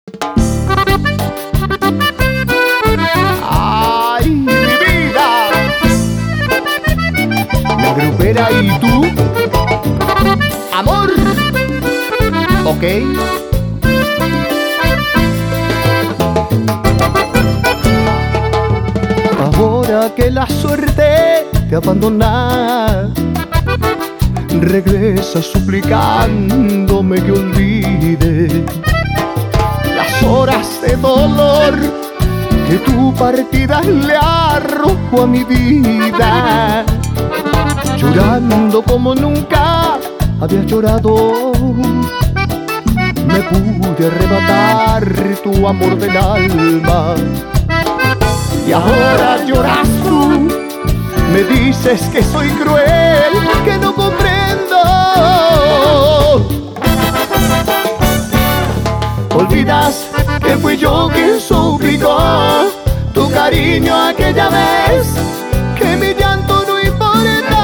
¡Ay, mi vida! La grupera y tú, amor, ¿ok? Ahora que la suerte te abandona, regresa suplicándome que olvide las horas de dolor que tu partida le arrojó a mi vida. Llorando como nunca había llorado, me pude arrebatar tu amor del alma. Y ahora lloras tú, me dices que soy cruel, que no comprendo. Olvidas que fui yo quien suplicó tu cariño aquella vez, que mi llanto no importó.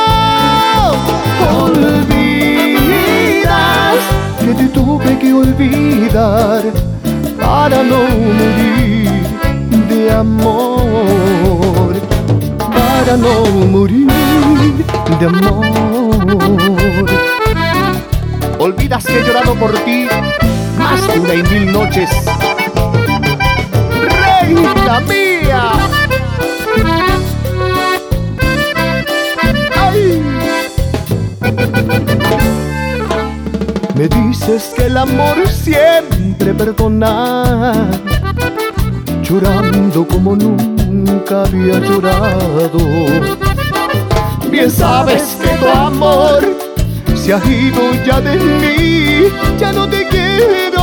Olvidas que te tuve que olvidar para no morir de amor, para no morir de amor. Olvidas que he llorado por ti más de 1 y 1000 noches, reina mía. ¡Ay! Me dices que el amor siempre perdona, llorando como nunca había llorado. Bien sabes que tu amor se ha ido ya de mí, ya no te quiero.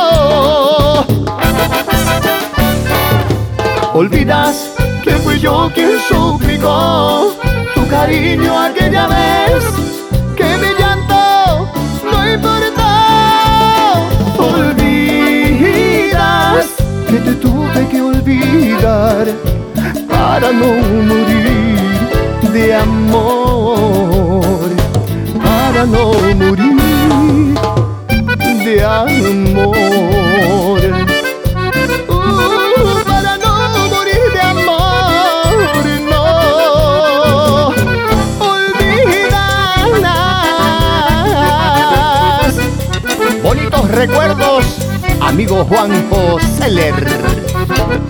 Olvidas que fui yo quien suplicó tu cariño aquella vez, que mi llanto no importó. Olvidas que te tuve que olvidar para no morir de amor, para no morir de amor, para no morir de amor, no. Olvidas bonitos recuerdos, amigo Juanjo Seller.